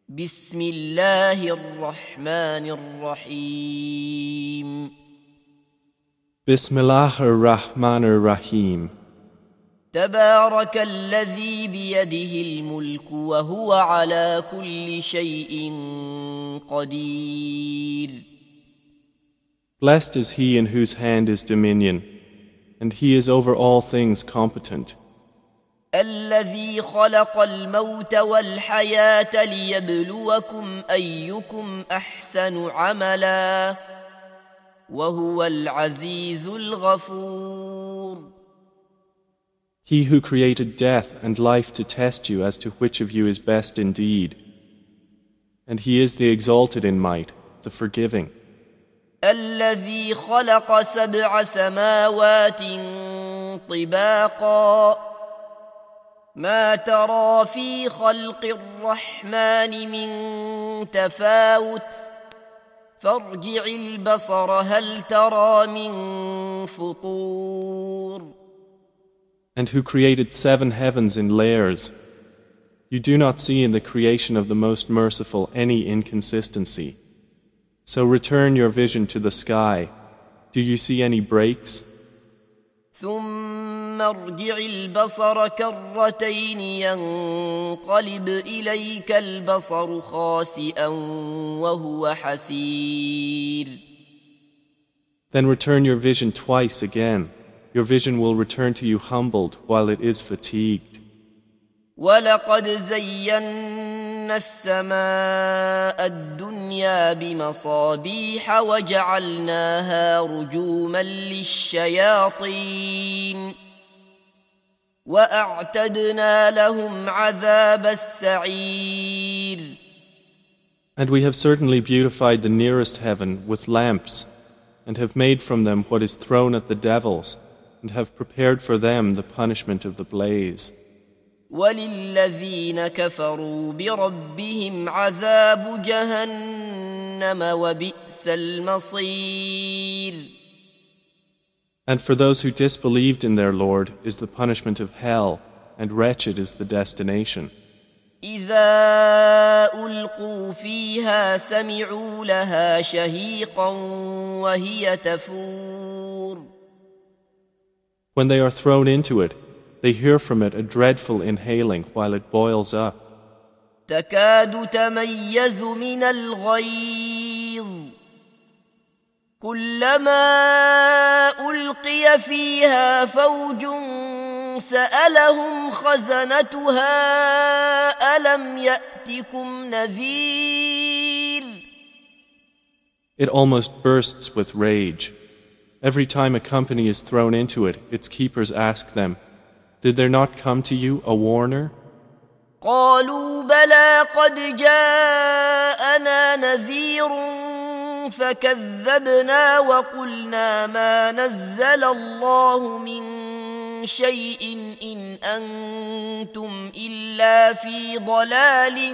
بسم الله الرحمن الرحيم Bismillah ar-Rahman ar-Rahim. تبارك الذي بيده الملك وهو على كل شيء قدير. Blessed is he in whose hand is dominion, and he is over all things competent. الذي خلق الموت والحياة ليبلوكم أيكم أحسن عملا وهو العزيز الغفور. He who created death and life to test you as to which of you is best indeed. And he is the exalted in might, the forgiving. الذي خلق 7 سماوات طباقا ما ترى في خلق الرحمن من تفاوت فارجع البصر هل ترى من فطور. And who created 7 heavens in layers. You do not see in the creation of the Most Merciful any inconsistency. So return your vision to the sky. Do you see any breaks? ثم ارجع البصر كرتين ينقلب إليك البصر خاسئا وهو حسير. Then return your vision twice again. Your vision will return to you humbled while it is fatigued. ولقد زينا السماء الدنيا بمصابيح وجعلناها رجوما للشياطين وأعتدنا لهم عذاب السعير. And we have certainly beautified the nearest heaven with lamps, and have made from them what is thrown at the devils, and have prepared for them the punishment of the blaze. وللذين كفروا بربهم عذاب جهنم وبئس المصير. And for those who disbelieved in their Lord is the punishment of hell, and wretched is the destination. إذا ألقوا فيها سمعوا لها شهيقا وهي تفور. When they are thrown into it, they hear from it a dreadful inhaling while it boils up. تكاد تميز من الغيظ كلما ألقي فيها فوج سألهم خزنتها ألم يأتكم نذير. It almost bursts with rage. Every time a company is thrown into it, its keepers ask them, "Did there not come to you a warner?" قالوا بلى قد جاءنا نذير فكذبنا وقلنا ما نزل الله من شيء إن أنتم إلا في ضلال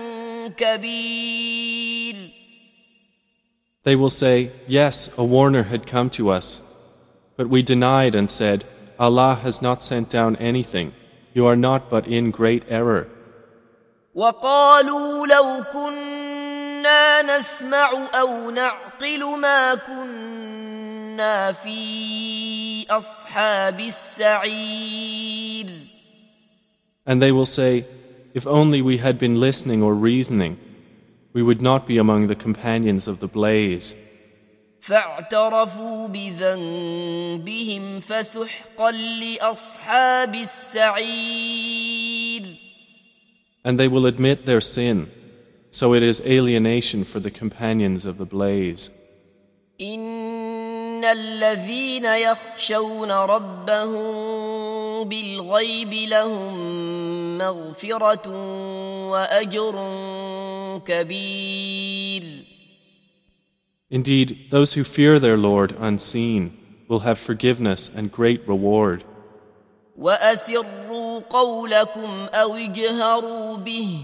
كبير. They will say, "Yes, a warner had come to us." But we denied and said, "Allah has not sent down anything. You are not but in great error." وقالوا لو كنا نسمع أو نعقل ما كنا في أصحاب السعير. And they will say, "If only we had been listening or reasoning, we would not be among the companions of the blaze." فاعترفوا بذنبهم فسحقا لأصحاب السعير. And they will admit their sin, so it is alienation for the companions of the blaze. إن الذين يخشون ربهم بالغيب لهم مغفرة وأجر كبير. Indeed, those who fear their Lord unseen will have forgiveness and great reward. وأسروا قولكم أو اجهروا به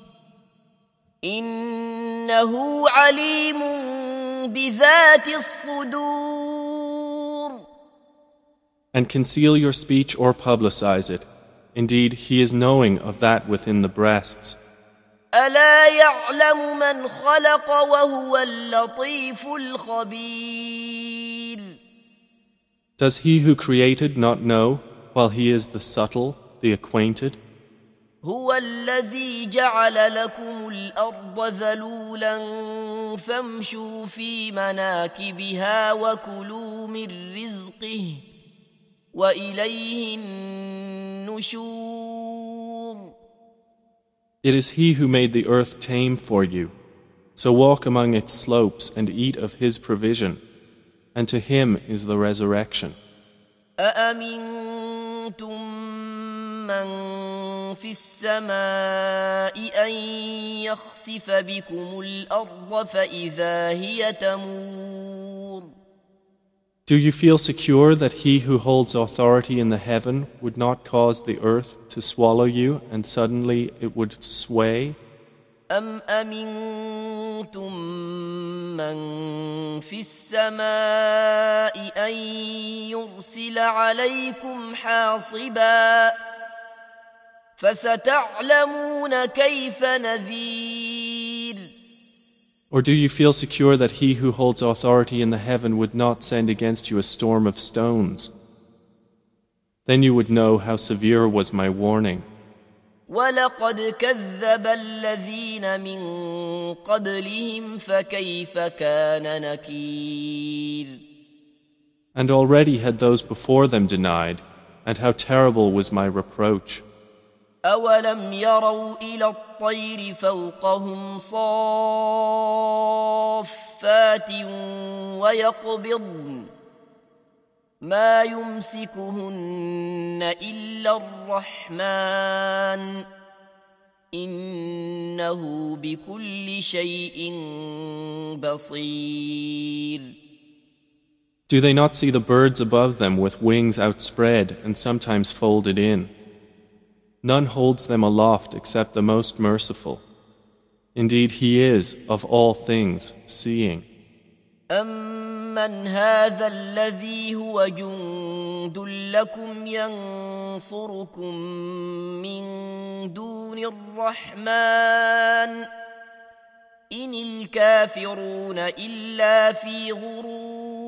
إنه عليم بذات الصدور. And conceal your speech or publicize it. Indeed, He is knowing of that within the breasts. ألا يعلم من خلق وهو اللطيف الخبير. Does he who created not know, while he is the subtle, the acquainted? هو الذي جعل لكم الأرض ذلولا فامشوا في مناكبها وكلوا من رزقه وإليه النشور. It is he who made the earth tame for you. So walk among its slopes and eat of his provision, and to him is the resurrection. أأمنتم من في السماء أن يخسف بكم الأرض فإذا هي تمور. Do you feel secure that he who holds authority in the heaven would not cause the earth to swallow you and suddenly it would sway? أم أمنتم من في السماء أن يرسل عليكم حاصبا فستعلمون كيف نذير. Or do you feel secure that he who holds authority in the heaven would not send against you a storm of stones? Then you would know how severe was my warning. ولقد كذب الذين من قبلهم فكيف كان نكير. And already had those before them denied, and how terrible was my reproach. أولم يروا إلى الطير فوقهم صافات ويقبضن ما يمسكهن إلا الرحمن إنه بكل شيء بصير. Do they not see the birds above them with wings outspread and sometimes folded in? None holds them aloft except the most merciful. Indeed, he is, of all things, seeing. أَمَّنْ هَذَا الَّذِي هُوَ جُندٌ لَكُمْ يَنصُرُكُم مِّن دُونِ الرَّحْمَنِ إِنِ الْكَافِرُونَ إِلَّا فِي غُرُورٍ.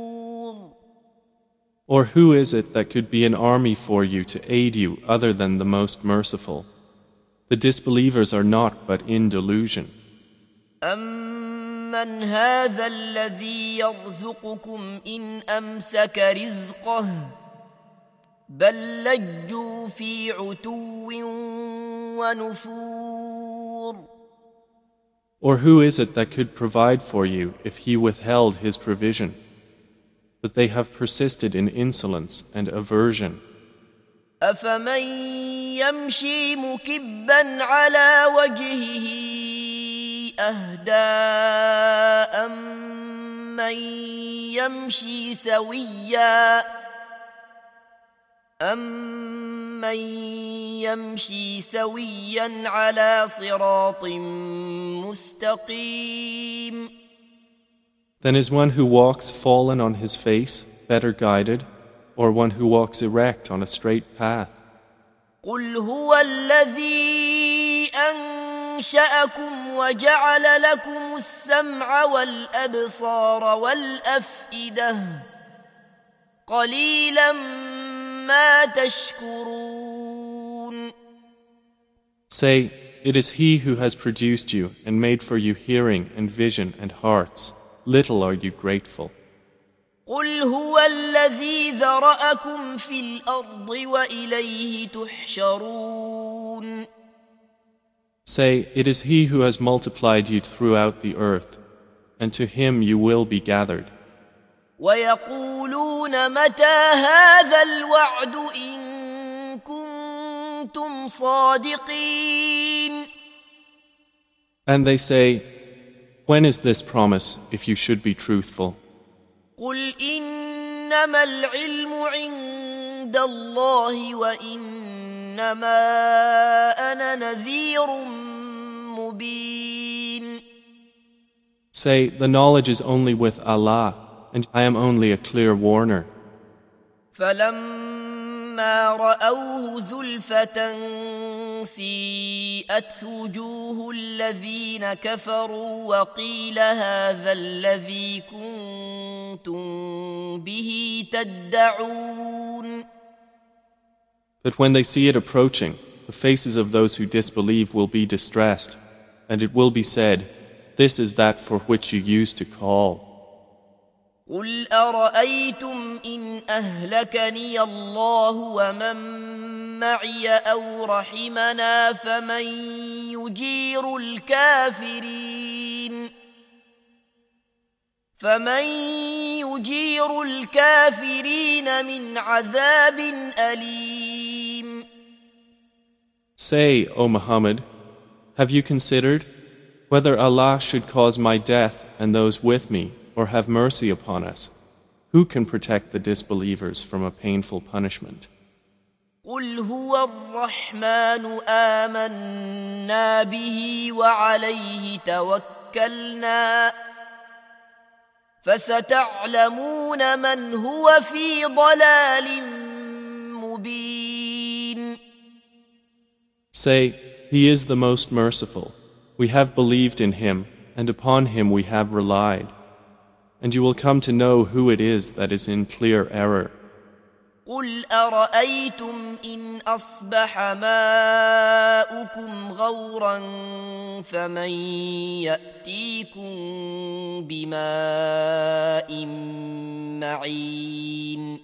Or who is it that could be an army for you to aid you other than the most merciful? The disbelievers are not but in delusion. أَمَّنْ هَذَا الَّذِي يَرْزُقُكُمْ إِنْ أَمْسَكَ رِزْقَهُ بَل لَّجُّوا فِي عُتُوٍّ وَنُفُورٍ. Or who is it that could provide for you if he withheld his provision? But they have persisted in insolence and aversion. أَفَمَن يَمْشِي مُكِبًّا عَلَى وَجْهِهِ أَهْدَىٰ أَمَّن يَمْشِي سَوِيًّا عَلَى صِرَاطٍ مُّسْتَقِيمٍ. Then is one who walks fallen on his face better guided, or one who walks erect on a straight path? قُلْ هُوَ الَّذِي أَنشَأَكُمْ وَجَعَلَ لَكُمُ السَّمْعَ وَالْأَبْصَارَ وَالْأَفْئِدَةَ قَلِيلًا مَا تَشْكُرُونَ. Say, it is he who has produced you and made for you hearing and vision and hearts. Little are you grateful. قُلْ هُوَ الَّذِي ذَرَأَكُمْ فِي الْأَرْضِ وَإِلَيْهِ تُحْشَرُونَ. Say, it is he who has multiplied you throughout the earth, and to him you will be gathered. وَيَقُولُونَ مَتَى هَذَا الْوَعْدُ إِن كُنتُمْ صَادِقِينَ. And they say, when is this promise, if you should be truthful? قُلْ إِنَّمَا الْعِلْمُ عِندَ اللَّهِ وَإِنَّمَا أَنَا نَذِيرٌ مُبِينٌ. Say, the knowledge is only with Allah, and I am only a clear warner. فَلَمَّا فلما رأوه زلفة سيئت وجوه الذين كفروا وقيل هذا الذي كنتم به تدعون. But when they see it approaching, the faces of those who disbelieve will be distressed, and it will be said, "This is that for which you used to call." قل أرأيتم إن أهلكني الله ومن معي أو رحمنا فمن يجير الكافرين من عذاب أليم. Say, O Muhammad, have you considered whether Allah should cause my death and those with me, or have mercy upon us? Who can protect the disbelievers from a painful punishment? قل هو الرحمن آمنا به وعليه توكلنا فستعلمون من هو في ضلال مبين. Say, He is the most merciful. We have believed in Him, and upon Him we have relied. And you will come to know who it is that is in clear error. قل أرأيتم إن أصبح ماؤكم غورا فمن يأتيكم بماء معين.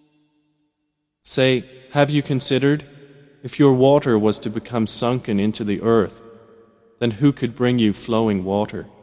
Say, have you considered, if your water was to become sunken into the earth, then who could bring you flowing water?